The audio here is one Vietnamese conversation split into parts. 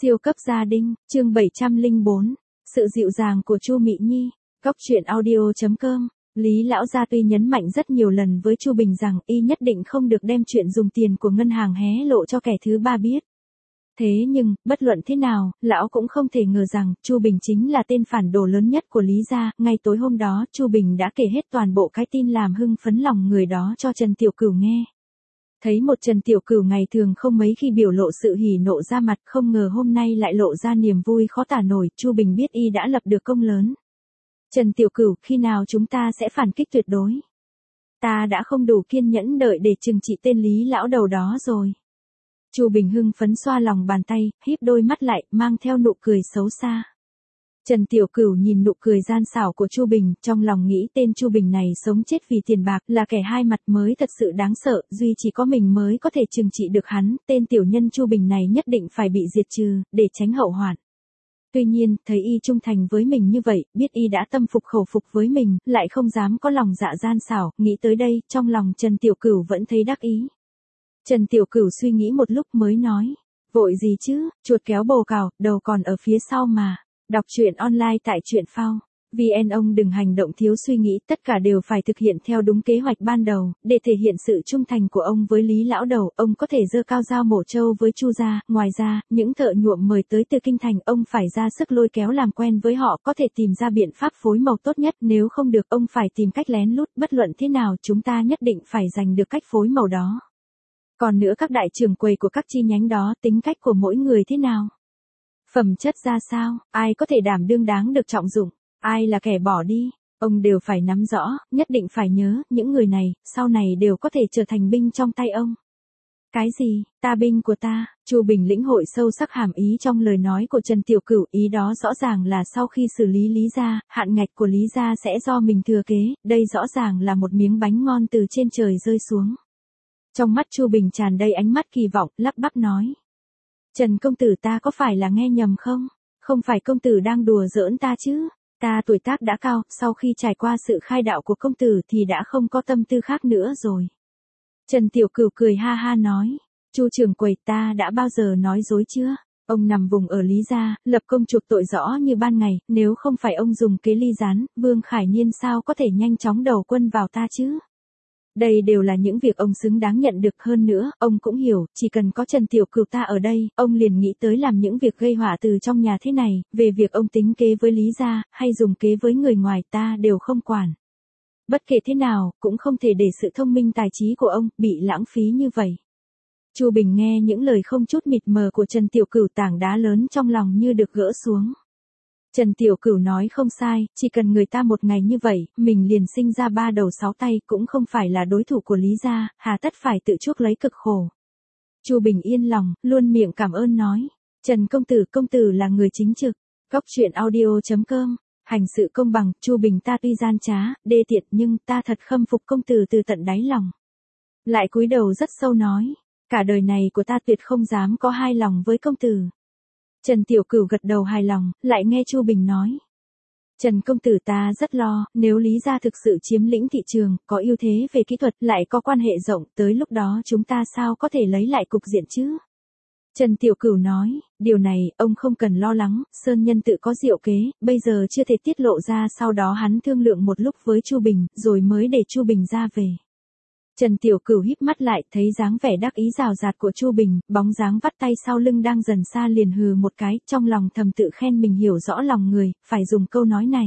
Siêu cấp gia đình, chương 704. Sự dịu dàng của Chu Mị Nhi. Góc truyện audio.com. Lý lão gia tuy nhấn mạnh rất nhiều lần với Chu Bình rằng y nhất định không được đem chuyện dùng tiền của ngân hàng hé lộ cho kẻ thứ ba biết. Thế nhưng, bất luận thế nào, lão cũng không thể ngờ rằng Chu Bình chính là tên phản đồ lớn nhất của Lý gia. Ngay tối hôm đó, Chu Bình đã kể hết toàn bộ cái tin làm hưng phấn lòng người đó cho Trần Tiểu Cửu nghe. Thấy một Trần Tiểu Cửu ngày thường không mấy khi biểu lộ sự hỉ nộ ra mặt, không ngờ hôm nay lại lộ ra niềm vui khó tả nổi. Chu Bình biết y đã lập được công lớn. Trần Tiểu Cửu, khi nào chúng ta sẽ phản kích tuyệt đối? Ta đã không đủ kiên nhẫn đợi để trừng trị tên Lý lão đầu đó rồi. Chu Bình hưng phấn xoa lòng bàn tay, híp đôi mắt lại, mang theo nụ cười xấu xa. Trần Tiểu Cửu nhìn nụ cười gian xảo của Chu Bình, trong lòng nghĩ tên Chu Bình này sống chết vì tiền bạc, là kẻ hai mặt mới thật sự đáng sợ, duy chỉ có mình mới có thể trừng trị được hắn, tên tiểu nhân Chu Bình này nhất định phải bị diệt trừ, để tránh hậu hoạn. Tuy nhiên, thấy y trung thành với mình như vậy, biết y đã tâm phục khẩu phục với mình, lại không dám có lòng dạ gian xảo, nghĩ tới đây, trong lòng Trần Tiểu Cửu vẫn thấy đắc ý. Trần Tiểu Cửu suy nghĩ một lúc mới nói, vội gì chứ, chuột kéo bồ cào, đầu còn ở phía sau mà. Đọc truyện online tại truyện phao. VN. Ông đừng hành động thiếu suy nghĩ, tất cả đều phải thực hiện theo đúng kế hoạch ban đầu, để thể hiện sự trung thành của ông với Lý lão đầu. Ông có thể giơ cao dao mổ trâu với Chu gia, ngoài ra, những thợ nhuộm mời tới từ kinh thành, ông phải ra sức lôi kéo làm quen với họ, có thể tìm ra biện pháp phối màu tốt nhất, nếu không được, ông phải tìm cách lén lút, bất luận thế nào, chúng ta nhất định phải giành được cách phối màu đó. Còn nữa, các đại trưởng quầy của các chi nhánh đó, tính cách của mỗi người thế nào? Phẩm chất ra sao, ai có thể đảm đương đáng được trọng dụng, ai là kẻ bỏ đi, ông đều phải nắm rõ, nhất định phải nhớ, những người này, sau này đều có thể trở thành binh trong tay ông. Cái gì, ta binh của ta? Chu Bình lĩnh hội sâu sắc hàm ý trong lời nói của Trần Tiểu Cửu, ý đó rõ ràng là sau khi xử lý Lý gia, hạn ngạch của Lý gia sẽ do mình thừa kế, đây rõ ràng là một miếng bánh ngon từ trên trời rơi xuống. Trong mắt Chu Bình tràn đầy ánh mắt kỳ vọng, lắp bắp nói. Trần công tử, ta có phải là nghe nhầm không? Không phải công tử đang đùa giỡn ta chứ? Ta tuổi tác đã cao, sau khi trải qua sự khai đạo của công tử thì đã không có tâm tư khác nữa rồi. Trần Tiểu Cửu cười ha ha nói. Chu trưởng quầy, ta đã bao giờ nói dối chưa? Ông nằm vùng ở Lý gia, lập công chuộc tội rõ như ban ngày, nếu không phải ông dùng kế ly gián, Vương Khải Niên sao có thể nhanh chóng đầu quân vào ta chứ? Đây đều là những việc ông xứng đáng nhận được, hơn nữa, ông cũng hiểu, chỉ cần có Trần Tiểu Cửu ta ở đây, ông liền nghĩ tới làm những việc gây họa từ trong nhà thế này, về việc ông tính kế với Lý gia, hay dùng kế với người ngoài, ta đều không quản. Bất kể thế nào, cũng không thể để sự thông minh tài trí của ông bị lãng phí như vậy. Chu Bình nghe những lời không chút mịt mờ của Trần Tiểu Cửu, tảng đá lớn trong lòng như được gỡ xuống. Trần Tiểu Cửu nói không sai, chỉ cần người ta một ngày như vậy, mình liền sinh ra ba đầu sáu tay, cũng không phải là đối thủ của Lý gia, hà tất phải tự chuốc lấy cực khổ. Chu Bình yên lòng, luôn miệng cảm ơn nói. Trần công tử là người chính trực. Góc truyện audio.com. Hành sự công bằng, Chu Bình ta tuy gian trá, đê tiện, nhưng ta thật khâm phục công tử từ tận đáy lòng. Lại cúi đầu rất sâu nói, cả đời này của ta tuyệt không dám có hai lòng với công tử. Trần Tiểu Cửu gật đầu hài lòng, lại nghe Chu Bình nói. Trần công tử, ta rất lo, nếu Lý gia thực sự chiếm lĩnh thị trường, có ưu thế về kỹ thuật, lại có quan hệ rộng, tới lúc đó chúng ta sao có thể lấy lại cục diện chứ? Trần Tiểu Cửu nói, điều này, ông không cần lo lắng, Sơn Nhân tự có diệu kế, bây giờ chưa thể tiết lộ ra, sau đó hắn thương lượng một lúc với Chu Bình, rồi mới để Chu Bình ra về. Trần Tiểu Cửu híp mắt lại, thấy dáng vẻ đắc ý rào rạt của Chu Bình, bóng dáng vắt tay sau lưng đang dần xa, liền hừ một cái, trong lòng thầm tự khen mình hiểu rõ lòng người, phải dùng câu nói này.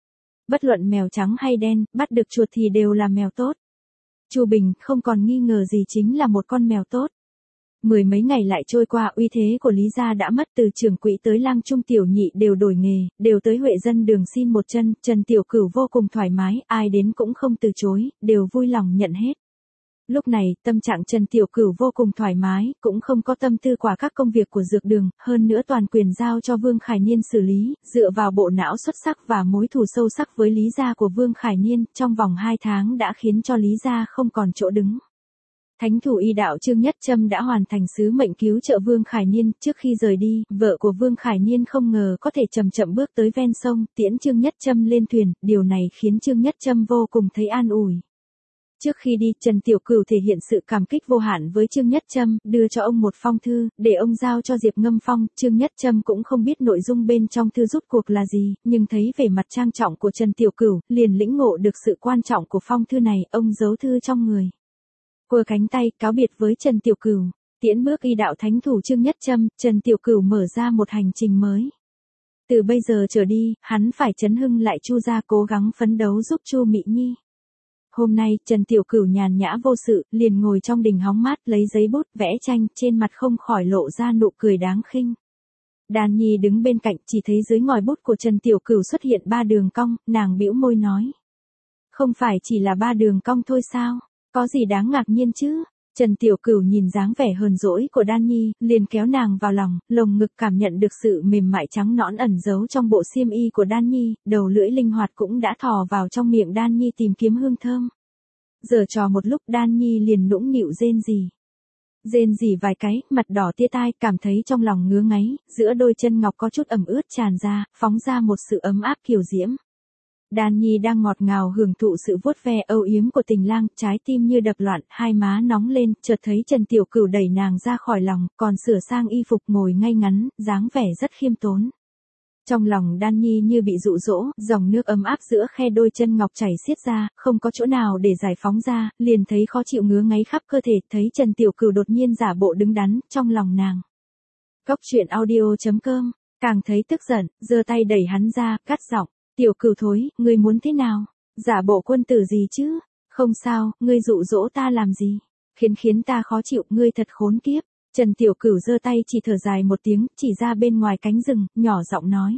Bất luận mèo trắng hay đen, bắt được chuột thì đều là mèo tốt. Chu Bình không còn nghi ngờ gì chính là một con mèo tốt. Mười mấy ngày lại trôi qua, uy thế của Lý gia đã mất, từ trưởng quỹ tới lang trung tiểu nhị đều đổi nghề, đều tới Huệ Dân đường xin một chân. Trần Tiểu Cửu vô cùng thoải mái, ai đến cũng không từ chối, đều vui lòng nhận hết. Lúc này, tâm trạng Trần Tiểu Cửu vô cùng thoải mái, cũng không có tâm tư quả các công việc của dược đường, hơn nữa toàn quyền giao cho Vương Khải Niên xử lý, dựa vào bộ não xuất sắc và mối thù sâu sắc với Lý gia của Vương Khải Niên, trong vòng 2 tháng đã khiến cho Lý gia không còn chỗ đứng. Thánh thủ y đạo Trương Nhất Châm đã hoàn thành sứ mệnh cứu trợ Vương Khải Niên, trước khi rời đi, vợ của Vương Khải Niên không ngờ có thể chậm chậm bước tới ven sông, tiễn Trương Nhất Châm lên thuyền, điều này khiến Trương Nhất Châm vô cùng thấy an ủi. Trước khi đi, Trần Tiểu Cửu thể hiện sự cảm kích vô hạn với Trương Nhất Trâm, đưa cho ông một phong thư, để ông giao cho Diệp Ngâm Phong. Trương Nhất Trâm cũng không biết nội dung bên trong thư rút cuộc là gì, nhưng thấy vẻ mặt trang trọng của Trần Tiểu Cửu, liền lĩnh ngộ được sự quan trọng của phong thư này, ông giấu thư trong người. Quơ cánh tay, cáo biệt với Trần Tiểu Cửu, tiễn bước y đạo thánh thủ Trương Nhất Trâm, Trần Tiểu Cửu mở ra một hành trình mới. Từ bây giờ trở đi, hắn phải chấn hưng lại Chu gia, cố gắng phấn đấu giúp Chu Mị Nhi. Hôm nay, Trần Tiểu Cửu nhàn nhã vô sự, liền ngồi trong đình hóng mát lấy giấy bút vẽ tranh, trên mặt không khỏi lộ ra nụ cười đáng khinh. Đan Nhi đứng bên cạnh, chỉ thấy dưới ngòi bút của Trần Tiểu Cửu xuất hiện 3 đường cong, nàng bĩu môi nói. Không phải chỉ là 3 đường cong thôi sao, có gì đáng ngạc nhiên chứ? Trần Tiểu Cửu nhìn dáng vẻ hờn dỗi của Đan Nhi, liền kéo nàng vào lòng, lồng ngực cảm nhận được sự mềm mại trắng nõn ẩn giấu trong bộ xiêm y của Đan Nhi, đầu lưỡi linh hoạt cũng đã thò vào trong miệng Đan Nhi tìm kiếm hương thơm. Giở trò một lúc, Đan Nhi liền nũng nịu rên rỉ. Rên rỉ vài cái, mặt đỏ tia tai, cảm thấy trong lòng ngứa ngáy, giữa đôi chân ngọc có chút ẩm ướt tràn ra, phóng ra một sự ấm áp kiều diễm. Đan Nhi đang ngọt ngào hưởng thụ sự vuốt ve âu yếm của tình lang, trái tim như đập loạn, hai má nóng lên, chợt thấy Trần Tiểu Cửu đẩy nàng ra khỏi lòng, còn sửa sang y phục ngồi ngay ngắn, dáng vẻ rất khiêm tốn. Trong lòng Đan Nhi như bị dụ dỗ, dòng nước ấm áp giữa khe đôi chân ngọc chảy xiết ra, không có chỗ nào để giải phóng ra, liền thấy khó chịu ngứa ngáy khắp cơ thể, thấy Trần Tiểu Cửu đột nhiên giả bộ đứng đắn, trong lòng nàng. Góc truyện audio.com, càng thấy tức giận, giơ tay đẩy hắn ra, cắt giọng. Tiểu Cửu thối, ngươi muốn thế nào? Giả bộ quân tử gì chứ? Không sao, ngươi dụ dỗ ta làm gì? Khiến ta khó chịu, ngươi thật khốn kiếp. Trần Tiểu Cửu giơ tay chỉ thở dài một tiếng, chỉ ra bên ngoài cánh rừng, nhỏ giọng nói.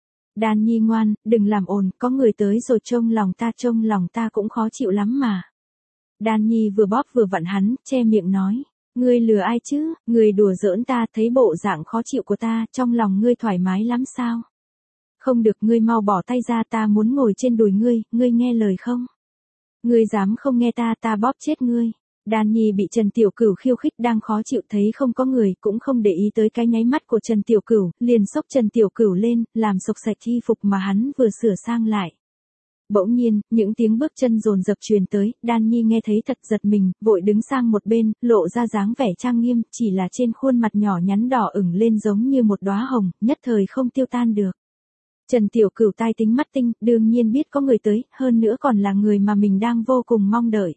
Đan Nhi ngoan, đừng làm ồn, có người tới rồi trông lòng ta cũng khó chịu lắm mà. Đan Nhi vừa bóp vừa vặn hắn, che miệng nói. Ngươi lừa ai chứ, ngươi đùa giỡn ta, thấy bộ dạng khó chịu của ta, trong lòng ngươi thoải mái lắm sao? Không được, ngươi mau bỏ tay ra, ta muốn ngồi trên đùi ngươi nghe lời không? Ngươi dám không nghe ta bóp chết ngươi. Đan Nhi bị Trần Tiểu Cửu khiêu khích đang khó chịu, thấy không có người, cũng không để ý tới cái nháy mắt của Trần Tiểu Cửu, liền xốc Trần Tiểu Cửu lên, làm sộc sạch y phục mà hắn vừa sửa sang lại. Bỗng nhiên, những tiếng bước chân dồn dập truyền tới, Đan Nhi nghe thấy thật giật mình, vội đứng sang một bên, lộ ra dáng vẻ trang nghiêm, chỉ là trên khuôn mặt nhỏ nhắn đỏ ửng lên giống như một đóa hồng, nhất thời không tiêu tan được. Trần Tiểu Cửu tai tính mắt tinh, đương nhiên biết có người tới, hơn nữa còn là người mà mình đang vô cùng mong đợi.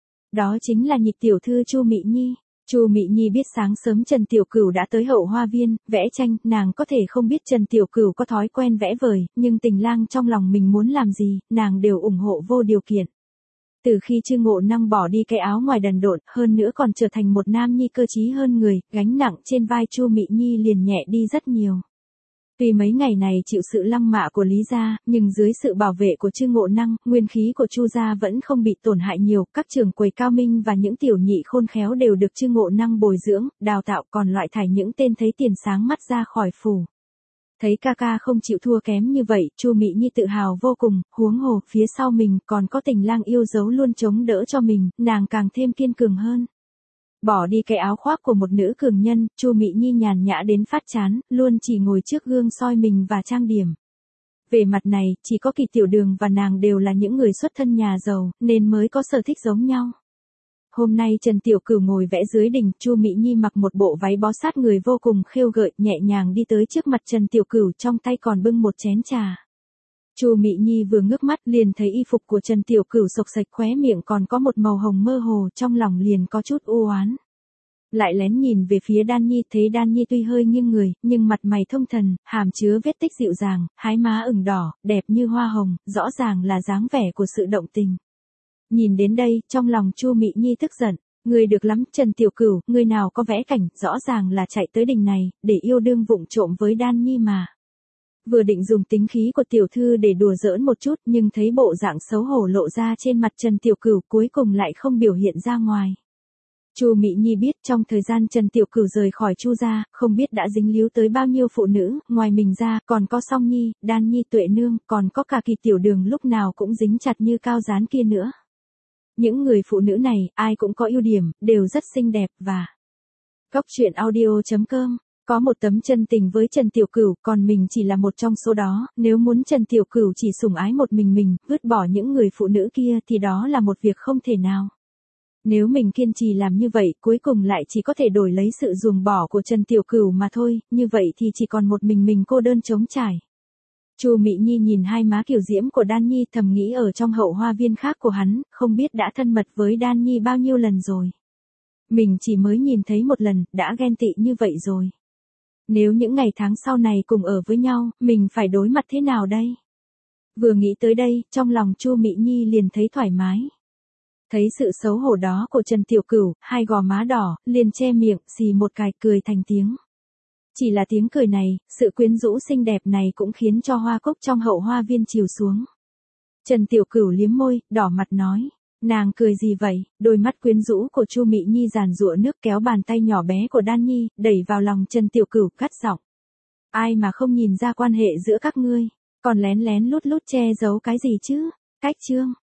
Đó chính là nhị tiểu thư Chu Mị Nhi. Chu Mị Nhi biết sáng sớm Trần Tiểu Cửu đã tới Hậu Hoa Viên, vẽ tranh, nàng có thể không biết Trần Tiểu Cửu có thói quen vẽ vời, nhưng tình lang trong lòng mình muốn làm gì, nàng đều ủng hộ vô điều kiện. Từ khi Trương Ngộ Năng bỏ đi cái áo ngoài đần độn, hơn nữa còn trở thành một nam nhi cơ trí hơn người, gánh nặng trên vai Chu Mị Nhi liền nhẹ đi rất nhiều. Tuy mấy ngày này chịu sự lăng mạ của Lý gia, nhưng dưới sự bảo vệ của Trương Ngộ Năng, nguyên khí của Chu gia vẫn không bị tổn hại nhiều, các trưởng quầy cao minh và những tiểu nhị khôn khéo đều được Trương Ngộ Năng bồi dưỡng, đào tạo, còn loại thải những tên thấy tiền sáng mắt ra khỏi phủ. Thấy ca ca không chịu thua kém như vậy, Chu Mị Nhi tự hào vô cùng, huống hồ, phía sau mình còn có tình lang yêu dấu luôn chống đỡ cho mình, nàng càng thêm kiên cường hơn. Bỏ đi cái áo khoác của một nữ cường nhân, Chu Mị Nhi nhàn nhã đến phát chán, luôn chỉ ngồi trước gương soi mình và trang điểm. Về mặt này, chỉ có Kỳ Tiểu Đường và nàng đều là những người xuất thân nhà giàu, nên mới có sở thích giống nhau. Hôm nay Trần Tiểu Cửu ngồi vẽ dưới đỉnh, Chu Mị Nhi mặc một bộ váy bó sát người vô cùng khêu gợi, nhẹ nhàng đi tới trước mặt Trần Tiểu Cửu, trong tay còn bưng một chén trà. Chu Mị Nhi vừa ngước mắt liền thấy y phục của Trần Tiểu Cửu xộc xạch, khóe miệng còn có một màu hồng mơ hồ, trong lòng liền có chút u oán. Lại lén nhìn về phía Đan Nhi, thấy Đan Nhi tuy hơi nghiêng người, nhưng mặt mày thông thần, hàm chứa vết tích dịu dàng, hái má ửng đỏ, đẹp như hoa hồng, rõ ràng là dáng vẻ của sự động tình. Nhìn đến đây, trong lòng Chu Mị Nhi tức giận, ngươi được lắm, Trần Tiểu Cửu, ngươi nào có vẽ cảnh, rõ ràng là chạy tới đỉnh này, để yêu đương vụng trộm với Đan Nhi mà. Vừa định dùng tính khí của tiểu thư để đùa giỡn một chút, nhưng thấy bộ dạng xấu hổ lộ ra trên mặt Trần Tiểu Cửu, cuối cùng lại không biểu hiện ra ngoài. Chu Mị Nhi biết trong thời gian Trần Tiểu Cửu rời khỏi Chu gia, không biết đã dính líu tới bao nhiêu phụ nữ, ngoài mình ra, còn có Song Nhi, Đan Nhi, Tuệ Nương, còn có cả Kỳ Tiểu Đường lúc nào cũng dính chặt như cao dán kia nữa. Những người phụ nữ này, ai cũng có ưu điểm, đều rất xinh đẹp và... Góc truyện audio.com Có một tấm chân tình với Trần Tiểu Cửu, còn mình chỉ là một trong số đó, nếu muốn Trần Tiểu Cửu chỉ sủng ái một mình, vứt bỏ những người phụ nữ kia thì đó là một việc không thể nào. Nếu mình kiên trì làm như vậy, cuối cùng lại chỉ có thể đổi lấy sự ruồng bỏ của Trần Tiểu Cửu mà thôi, như vậy thì chỉ còn một mình cô đơn trống trải. Chu Mị Nhi nhìn hai má kiều diễm của Đan Nhi thầm nghĩ ở trong hậu hoa viên khác của hắn, không biết đã thân mật với Đan Nhi bao nhiêu lần rồi. Mình chỉ mới nhìn thấy một lần, đã ghen tị như vậy rồi. Nếu những ngày tháng sau này cùng ở với nhau, mình phải đối mặt thế nào đây? Vừa nghĩ tới đây, trong lòng Chu Mị Nhi liền thấy thoải mái. Thấy sự xấu hổ đó của Trần Tiểu Cửu, hai gò má đỏ, liền che miệng, xì một cái cười thành tiếng. Chỉ là tiếng cười này, sự quyến rũ xinh đẹp này cũng khiến cho hoa cúc trong hậu hoa viên chìm xuống. Trần Tiểu Cửu liếm môi, đỏ mặt nói. Nàng cười gì vậy? Đôi mắt quyến rũ của Chu Mị Nhi giàn giụa nước kéo bàn tay nhỏ bé của Đan Nhi, đẩy vào lòng Trần Tiểu Cửu cắt giọng. Ai mà không nhìn ra quan hệ giữa các ngươi, còn lén lén lút lút che giấu cái gì chứ? Cách chương.